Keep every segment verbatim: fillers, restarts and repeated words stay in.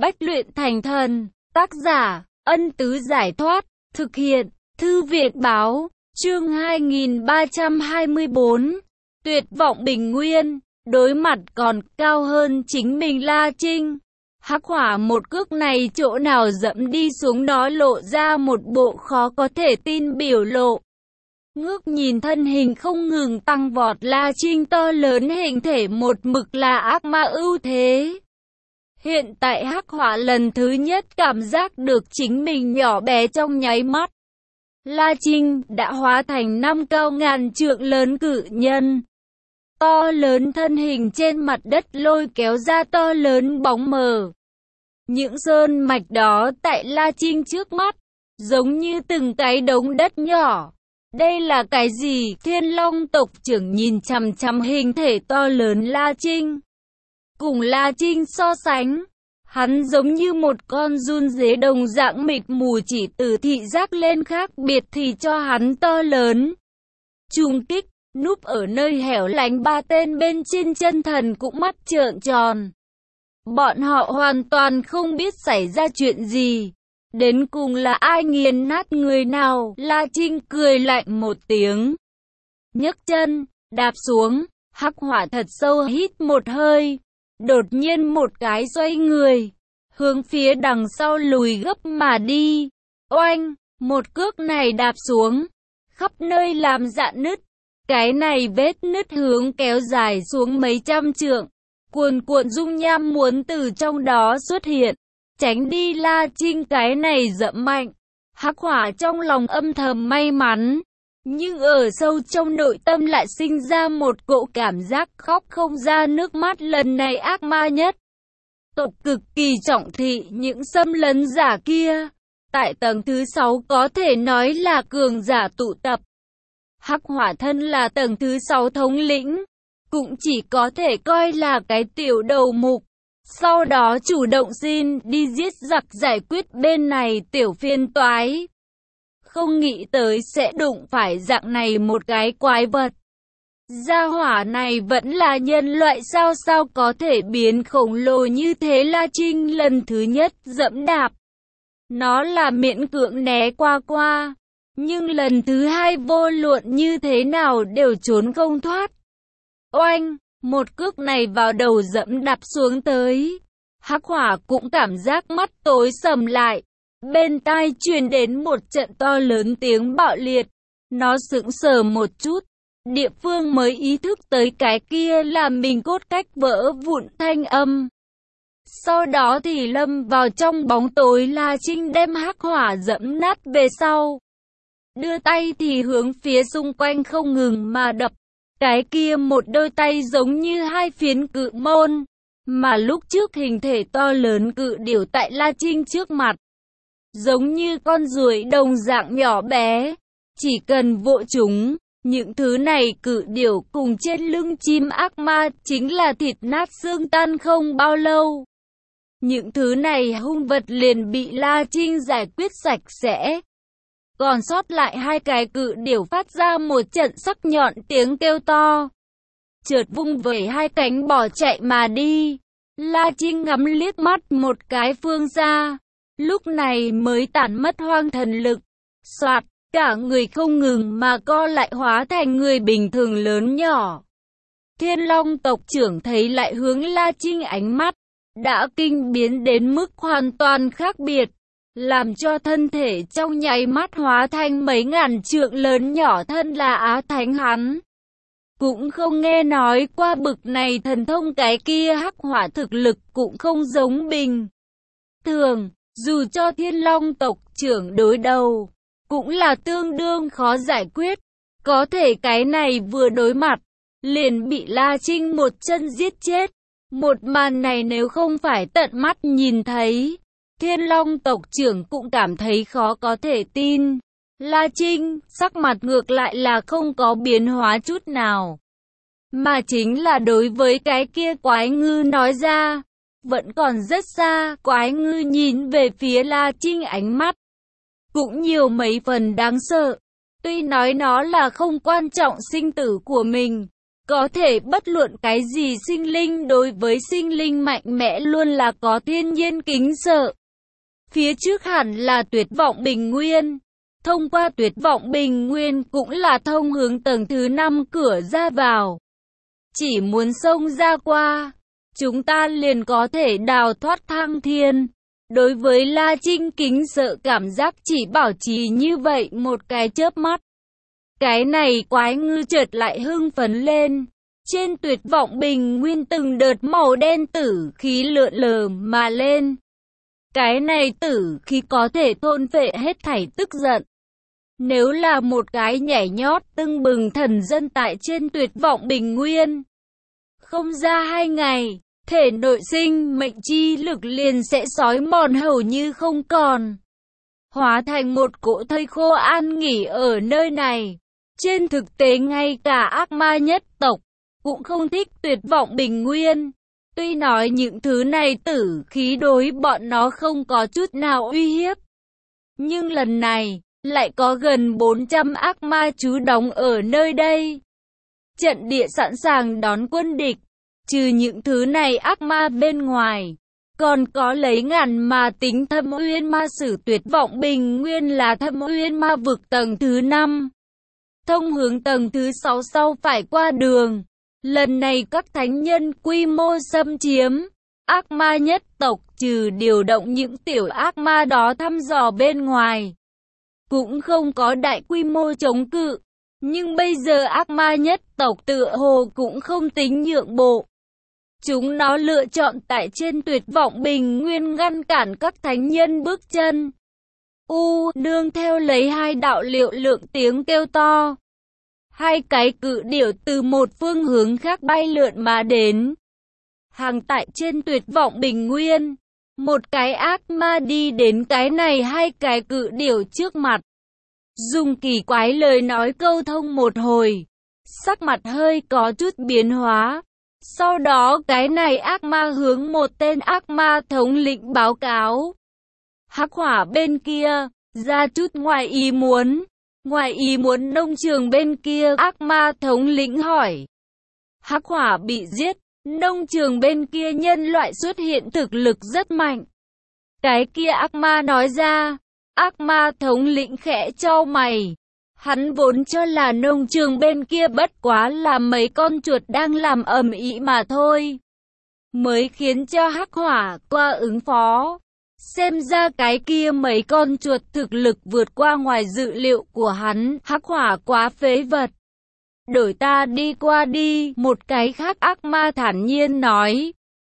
Bách luyện thành thần, tác giả, Ân Tứ Giải Thoát, thực hiện, Thư viện Báo, chương hai nghìn ba trăm hai mươi bốn, tuyệt vọng bình nguyên, đối mặt còn cao hơn chính mình La Trinh. Hắc hỏa một cước này chỗ nào dẫm đi xuống đó lộ ra một bộ khó có thể tin biểu lộ. Ngước nhìn thân hình không ngừng tăng vọt La Trinh to lớn hình thể một mực là ác ma ưu thế. Hiện tại hắc hỏa lần thứ nhất cảm giác được chính mình nhỏ bé trong nháy mắt. La Trinh đã hóa thành năm cao ngàn trượng lớn cự nhân. To lớn thân hình trên mặt đất lôi kéo ra to lớn bóng mờ. Những sơn mạch đó tại La Trinh trước mắt, giống như từng cái đống đất nhỏ. Đây là cái gì? Thiên Long tộc trưởng nhìn chằm chằm hình thể to lớn La Trinh. Cùng La Trinh so sánh, hắn giống như một con giun dế đồng dạng mịt mù, chỉ từ thị giác lên khác biệt thì cho hắn to lớn. Trùng kích, núp ở nơi hẻo lánh ba tên bên trên chân thần cũng mắt trợn tròn. Bọn họ hoàn toàn không biết xảy ra chuyện gì. Đến cùng là ai nghiền nát người nào? La Trinh cười lạnh một tiếng. Nhấc chân, đạp xuống, hắc hỏa thật sâu hít một hơi. Đột nhiên một cái xoay người, hướng phía đằng sau lùi gấp mà đi. Oanh, một cước này đạp xuống, khắp nơi làm rạn nứt. Cái này vết nứt hướng kéo dài xuống mấy trăm trượng. Cuồn cuộn dung nham muốn từ trong đó xuất hiện. Tránh đi La Trinh cái này dẫm mạnh. Hắc hỏa trong lòng âm thầm may mắn. Nhưng ở sâu trong nội tâm lại sinh ra một cỗ cảm giác khóc không ra nước mắt. Lần này ác ma nhất tộc cực kỳ trọng thị những xâm lấn giả kia. Tại tầng thứ sáu có thể nói là cường giả tụ tập. Hắc hỏa thân là tầng thứ sáu thống lĩnh, cũng chỉ có thể coi là cái tiểu đầu mục. Sau đó chủ động xin đi giết giặc giải quyết bên này tiểu phiên toái. Không nghĩ tới sẽ đụng phải dạng này một cái quái vật. Gia hỏa này vẫn là nhân loại sao sao có thể biến khổng lồ như thế? La Trinh lần thứ nhất dẫm đạp, nó là miễn cưỡng né qua qua. Nhưng lần thứ hai vô luận như thế nào đều trốn không thoát. Oanh, một cước này vào đầu dẫm đạp xuống tới. Hắc hỏa cũng cảm giác mắt tối sầm lại. Bên tai truyền đến một trận to lớn tiếng bạo liệt. Nó sững sờ một chút. Địa phương mới ý thức tới cái kia là mình cốt cách vỡ vụn thanh âm. Sau đó thì lâm vào trong bóng tối. La Trinh đem hắc hỏa dẫm nát về sau. Đưa tay thì hướng phía xung quanh không ngừng mà đập. Cái kia một đôi tay giống như hai phiến cự môn. Mà lúc trước hình thể to lớn cự điểu tại La Trinh trước mặt, giống như con ruồi đồng dạng nhỏ bé. Chỉ cần vỗ chúng, những thứ này cự điểu cùng trên lưng chim ác ma chính là thịt nát xương tan không bao lâu. Những thứ này hung vật liền bị La Trinh giải quyết sạch sẽ. Còn sót lại hai cái cự điểu phát ra một trận sắc nhọn tiếng kêu to. Chợt vung vẩy hai cánh bỏ chạy mà đi. La Trinh ngắm liếc mắt một cái phương xa. Lúc này mới tản mất hoang thần lực. Soạt, cả người không ngừng mà co lại hóa thành người bình thường lớn nhỏ. Thiên Long tộc trưởng thấy lại hướng La Trinh ánh mắt. Đã kinh biến đến mức hoàn toàn khác biệt. Làm cho thân thể trong nháy mắt hóa thành mấy ngàn trượng lớn nhỏ. Thân là Á Thánh hắn cũng không nghe nói qua bực này thần thông. Cái kia hắc hỏa thực lực cũng không giống bình thường. Dù cho Thiên Long tộc trưởng đối đầu, cũng là tương đương khó giải quyết. Có thể cái này vừa đối mặt, liền bị La Trinh một chân giết chết. Một màn này nếu không phải tận mắt nhìn thấy, Thiên Long tộc trưởng cũng cảm thấy khó có thể tin. La Trinh, sắc mặt ngược lại là không có biến hóa chút nào. Mà chính là đối với cái kia quái ngư nói ra, vẫn còn rất xa. Quái ngư nhìn về phía La Trinh ánh mắt cũng nhiều mấy phần đáng sợ. Tuy nói nó là không quan trọng sinh tử của mình, Có thể bất luận cái gì sinh linh đối với sinh linh mạnh mẽ luôn là có thiên nhiên kính sợ. Phía trước hẳn là tuyệt vọng bình nguyên. Thông qua tuyệt vọng bình nguyên cũng là thông hướng tầng thứ năm cửa ra vào. Chỉ muốn xông ra qua, chúng ta liền có thể đào thoát thăng thiên. Đối với La Trinh kính sợ cảm giác chỉ bảo trì như vậy một cái chớp mắt. Cái này quái ngư chợt lại hưng phấn lên. Trên tuyệt vọng bình nguyên từng đợt màu đen tử khí lượn lờ mà lên. Cái này tử khí có thể thôn phệ hết thảy tức giận. Nếu là một cái nhảy nhót tưng bừng thần dân tại trên tuyệt vọng bình nguyên, không ra hai ngày, thể nội sinh mệnh chi lực liền sẽ xói mòn hầu như không còn. Hóa thành một cỗ thây khô an nghỉ ở nơi này. Trên thực tế ngay cả ác ma nhất tộc cũng không thích tuyệt vọng bình nguyên. Tuy nói những thứ này tử khí đối bọn nó không có chút nào uy hiếp. Nhưng lần này, lại có gần bốn trăm ác ma trú đóng ở nơi đây. Trận địa sẵn sàng đón quân địch. Trừ những thứ này ác ma bên ngoài, còn có lấy ngàn mà tính Thâm Uyên Ma Sử tuyệt vọng bình nguyên là Thâm Uyên Ma vực tầng thứ năm. Thông hướng tầng thứ sáu sau phải qua đường. Lần này các thánh nhân quy mô xâm chiếm. Ác ma nhất tộc trừ điều động những tiểu ác ma đó thăm dò bên ngoài, cũng không có đại quy mô chống cự. Nhưng bây giờ ác ma nhất tộc tựa hồ cũng không tính nhượng bộ. Chúng nó lựa chọn tại trên tuyệt vọng bình nguyên ngăn cản các thánh nhân bước chân. U, nương theo lấy hai đạo liệu lượng tiếng kêu to. Hai cái cự điểu từ một phương hướng khác bay lượn mà đến. Hàng tại trên tuyệt vọng bình nguyên. Một cái ác ma đi đến cái này hai cái cự điểu trước mặt. Dùng kỳ quái lời nói câu thông một hồi. Sắc mặt hơi có chút biến hóa. Sau đó cái này ác ma hướng một tên ác ma thống lĩnh báo cáo. Hắc hỏa bên kia, ra chút ngoài ý muốn. Ngoài ý muốn nông trường bên kia, ác ma thống lĩnh hỏi. Hắc hỏa bị giết, nông trường bên kia nhân loại xuất hiện thực lực rất mạnh. Cái kia ác ma nói ra, ác ma thống lĩnh khẽ chau mày. Hắn vốn cho là nông trường bên kia bất quá là mấy con chuột đang làm ầm ĩ mà thôi, mới khiến cho hắc hỏa qua ứng phó. Xem ra cái kia mấy con chuột thực lực vượt qua ngoài dự liệu của hắn, hắc hỏa quá phế vật. Đổi ta đi qua đi, một cái khác ác ma thản nhiên nói.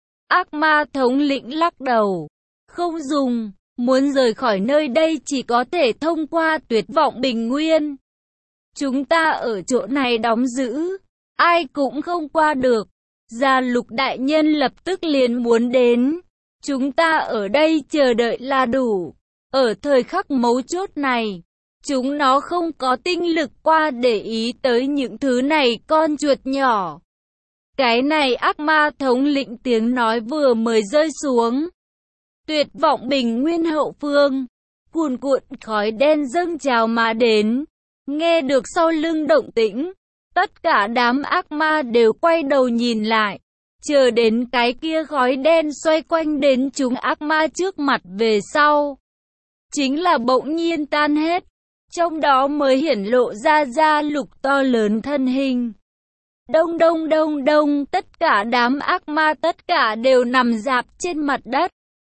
Ác ma thống lĩnh lắc đầu, không dùng. Muốn rời khỏi nơi đây chỉ có thể thông qua tuyệt vọng bình nguyên. Chúng ta ở chỗ này đóng giữ, ai cũng không qua được. Gia Lục đại nhân lập tức liền muốn đến. Chúng ta ở đây chờ đợi là đủ. Ở thời khắc mấu chốt này, chúng nó không có tinh lực qua để ý tới những thứ này con chuột nhỏ. Cái này ác ma thống lĩnh tiếng nói vừa mới rơi xuống. Tuyệt vọng bình nguyên hậu phương, cuồn cuộn khói đen dâng trào mà đến. Nghe được sau lưng động tĩnh, tất cả đám ác ma đều quay đầu nhìn lại, chờ đến cái kia khói đen xoay quanh đến chúng ác ma trước mặt về sau. Chính là bỗng nhiên tan hết, trong đó mới hiển lộ ra Gia Lục to lớn thân hình. Đông đông đông đông, tất cả đám ác ma tất cả đều nằm rạp trên mặt đất.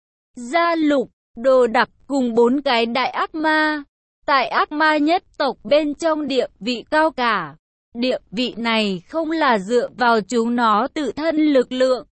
Gia Lục, Đồ Đặc cùng bốn cái đại ác ma, tại ác ma nhất tộc bên trong địa vị cao cả. Địa vị này không là dựa vào chúng nó tự thân lực lượng,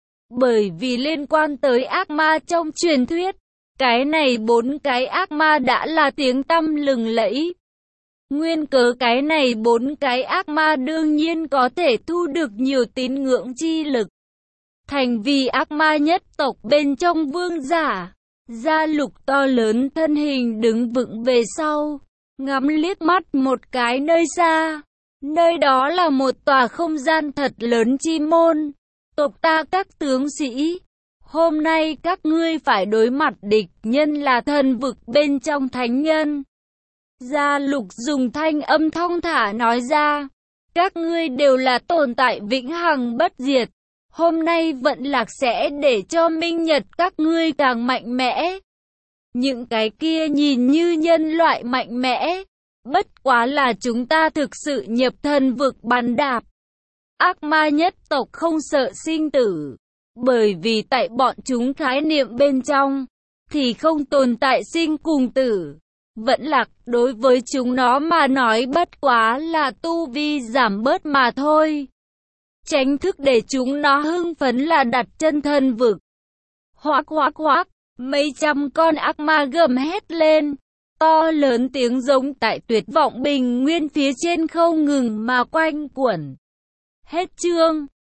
bởi vì liên quan tới ác ma trong truyền thuyết, cái này bốn cái ác ma đã là tiếng tăm lừng lẫy. Nguyên cớ cái này bốn cái ác ma đương nhiên có thể thu được nhiều tín ngưỡng chi lực. Thành vì ác ma nhất tộc bên trong vương giả, Gia Lục to lớn thân hình đứng vững về sau, ngắm liếc mắt một cái nơi xa. Nơi đó là một tòa không gian thật lớn chi môn. Tộc ta các tướng sĩ, hôm nay các ngươi phải đối mặt địch nhân là thần vực bên trong thánh nhân. Gia Lục dùng thanh âm thong thả nói ra. Các ngươi đều là tồn tại vĩnh hằng bất diệt. Hôm nay vận lạc sẽ để cho minh nhật các ngươi càng mạnh mẽ. Những cái kia nhìn như nhân loại mạnh mẽ, bất quá là chúng ta thực sự nhập thần vực bắn đạp. Ác ma nhất tộc không sợ sinh tử, bởi vì tại bọn chúng khái niệm bên trong, thì không tồn tại sinh cùng tử. Vẫn lạc đối với chúng nó mà nói bất quá là tu vi giảm bớt mà thôi. Tránh thức để chúng nó hưng phấn là đặt chân thần vực. Hoác hoác hoác, mấy trăm con ác ma gầm hét lên. To lớn tiếng giống tại tuyệt vọng bình nguyên phía trên không ngừng mà quanh quẩn. Hết chương.